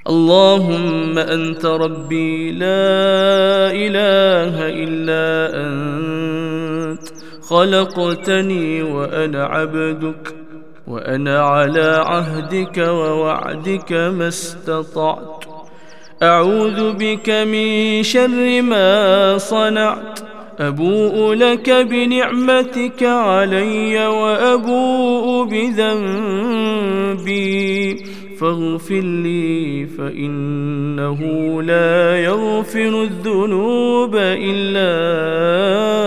اللهم أنت ربي لا إله إلا أنت، خلقتني وأنا عبدك، وأنا على عهدك ووعدك ما استطعت. أعوذ بك من شر ما صنعت، أبوء لك بنعمتك علي وأبوء بذنبي، فاغفر لي فإنه لا يغفر الذنوب إلا